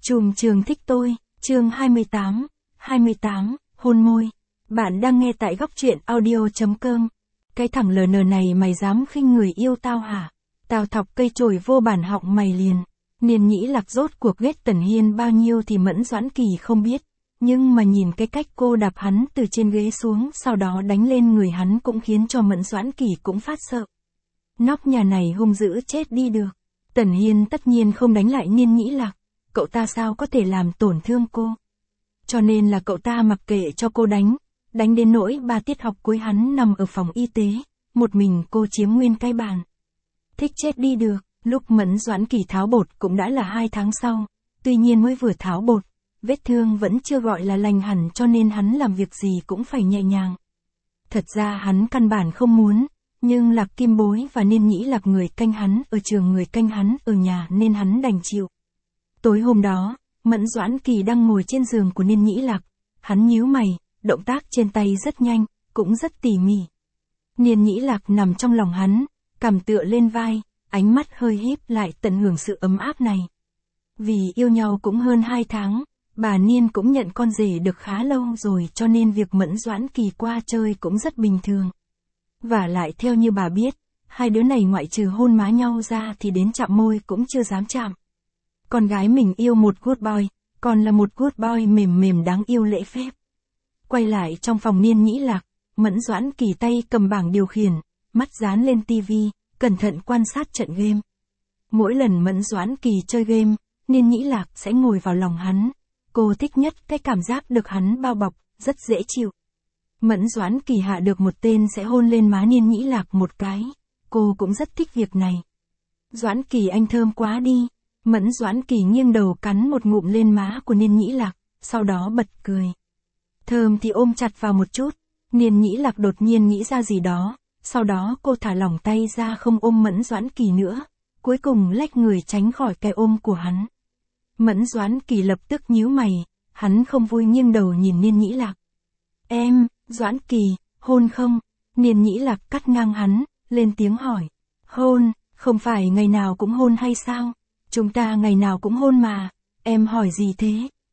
Trùm trường thích tôi, chương 28, hôn môi. Bạn đang nghe tại góc truyện audio.com. Cái thằng LN này mày dám khinh người yêu tao hả? Tao thọc cây chổi vô bản họng mày liền. Niên Nhĩ Lạc rốt cuộc ghét Tần Hiên bao nhiêu thì Mẫn Doãn Kỳ không biết. Nhưng mà nhìn cái cách cô đạp hắn từ trên ghế xuống sau đó đánh lên người hắn cũng khiến cho Mẫn Doãn Kỳ cũng phát sợ. Nóc nhà này hung dữ chết đi được. Tần Hiên tất nhiên không đánh lại Niên Nhĩ Lạc. Cậu ta sao có thể làm tổn thương cô? Cho nên là cậu ta mặc kệ cho cô đánh đến nỗi 3 tiết học cuối hắn nằm ở phòng y tế, một mình cô chiếm nguyên cái bàn. Thích chết đi được, lúc Mẫn Doãn Kỳ tháo bột cũng đã là 2 tháng sau, tuy nhiên mới vừa tháo bột, vết thương vẫn chưa gọi là lành hẳn cho nên hắn làm việc gì cũng phải nhẹ nhàng. Thật ra hắn căn bản không muốn, nhưng Lạc Kim Bối và Niên Nhĩ Lạc người canh hắn ở trường người canh hắn ở nhà nên hắn đành chịu. Tối hôm đó, Mẫn Doãn Kỳ đang ngồi trên giường của Niên Nhĩ Lạc, hắn nhíu mày, động tác trên tay rất nhanh, cũng rất tỉ mỉ. Niên Nhĩ Lạc nằm trong lòng hắn, cằm tựa lên vai, ánh mắt hơi híp lại tận hưởng sự ấm áp này. Vì yêu nhau cũng hơn 2 tháng, bà Niên cũng nhận con rể được khá lâu rồi cho nên việc Mẫn Doãn Kỳ qua chơi cũng rất bình thường. Và lại theo như bà biết, hai đứa này ngoại trừ hôn má nhau ra thì đến chạm môi cũng chưa dám chạm. Con gái mình yêu một good boy, còn là một good boy mềm mềm đáng yêu lễ phép. Quay lại trong phòng Niên Nhĩ Lạc, Mẫn Doãn Kỳ tay cầm bảng điều khiển, mắt dán lên tivi, cẩn thận quan sát trận game. Mỗi lần Mẫn Doãn Kỳ chơi game, Niên Nhĩ Lạc sẽ ngồi vào lòng hắn. Cô thích nhất cái cảm giác được hắn bao bọc, rất dễ chịu. Mẫn Doãn Kỳ hạ được một tên sẽ hôn lên má Niên Nhĩ Lạc một cái. Cô cũng rất thích việc này. Doãn Kỳ anh thơm quá đi. Mẫn Doãn Kỳ nghiêng đầu cắn một ngụm lên má của Niên Nhĩ Lạc, sau đó bật cười. Thơm thì ôm chặt vào một chút. Niên Nhĩ Lạc đột nhiên nghĩ ra gì đó, sau đó cô thả lỏng tay ra không ôm Mẫn Doãn Kỳ nữa, cuối cùng lách người tránh khỏi cái ôm của hắn. Mẫn Doãn Kỳ lập tức nhíu mày, hắn không vui nghiêng đầu nhìn Niên Nhĩ Lạc. Em, Doãn Kỳ, hôn không? Niên Nhĩ Lạc cắt ngang hắn, lên tiếng hỏi. Hôn, không phải ngày nào cũng hôn hay sao? Chúng ta ngày nào cũng hôn mà, em hỏi gì thế?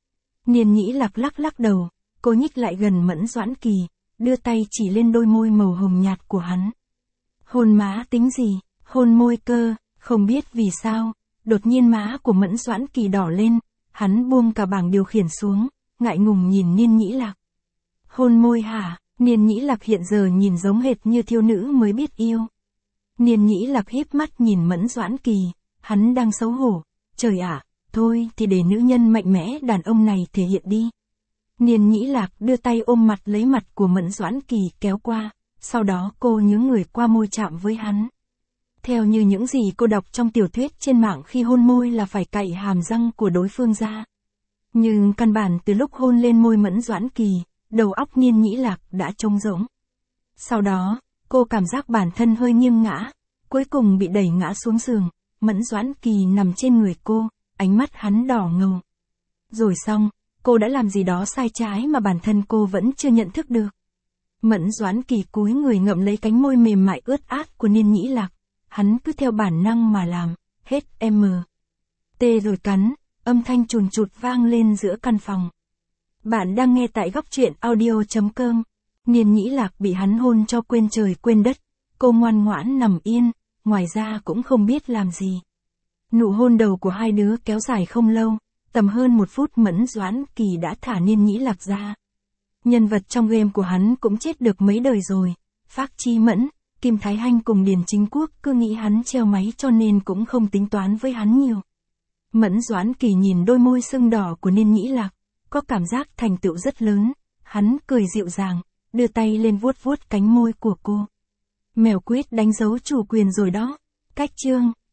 Niên Nhĩ Lạc lắc đầu, cô nhích lại gần Mẫn Doãn Kỳ, đưa tay chỉ lên đôi môi màu hồng nhạt của hắn. Hôn má tính gì, hôn môi cơ, không biết vì sao, đột nhiên má của Mẫn Doãn Kỳ đỏ lên, hắn buông cả bảng điều khiển xuống, ngại ngùng nhìn Niên Nhĩ Lạc. Hôn môi hả? Niên Nhĩ Lạc hiện giờ nhìn giống hệt như thiếu nữ mới biết yêu. Niên Nhĩ Lạc híp mắt nhìn Mẫn Doãn Kỳ, hắn đang xấu hổ. Trời ạ, thôi thì để nữ nhân mạnh mẽ đàn ông này thể hiện đi. Niên Nhĩ Lạc đưa tay ôm mặt lấy mặt của Mẫn Doãn Kỳ kéo qua, sau đó cô nhướng người qua môi chạm với hắn. Theo như những gì cô đọc trong tiểu thuyết trên mạng khi hôn môi là phải cạy hàm răng của đối phương ra. Nhưng căn bản từ lúc hôn lên môi Mẫn Doãn Kỳ, đầu óc Niên Nhĩ Lạc đã trống rỗng. Sau đó, cô cảm giác bản thân hơi nghiêng ngã, cuối cùng bị đẩy ngã xuống giường. Mẫn Doãn Kỳ nằm trên người cô, ánh mắt hắn đỏ ngầu. Rồi xong, cô đã làm gì đó sai trái mà bản thân cô vẫn chưa nhận thức được. Mẫn Doãn Kỳ cúi người ngậm lấy cánh môi mềm mại ướt át của Niên Nhĩ Lạc, hắn cứ theo bản năng mà làm, hết tê rồi cắn, âm thanh chùn chụt vang lên giữa căn phòng. Bạn đang nghe tại góc truyện audio.com. Niên Nhĩ Lạc bị hắn hôn cho quên trời quên đất, cô ngoan ngoãn nằm yên. Ngoài ra cũng không biết làm gì. Nụ hôn đầu của hai đứa kéo dài không lâu, tầm hơn 1 phút Mẫn Doãn Kỳ đã thả Niên Nhĩ Lạc ra. Nhân vật trong game của hắn cũng chết được mấy đời rồi. Phác Chi Mẫn, Kim Thái Hanh cùng Điền Chính Quốc cứ nghĩ hắn treo máy cho nên cũng không tính toán với hắn nhiều. Mẫn Doãn Kỳ nhìn đôi môi sưng đỏ của Niên Nhĩ Lạc, có cảm giác thành tựu rất lớn. Hắn cười dịu dàng, đưa tay lên vuốt vuốt cánh môi của cô. Mèo quýt đánh dấu chủ quyền rồi đó. Cách chương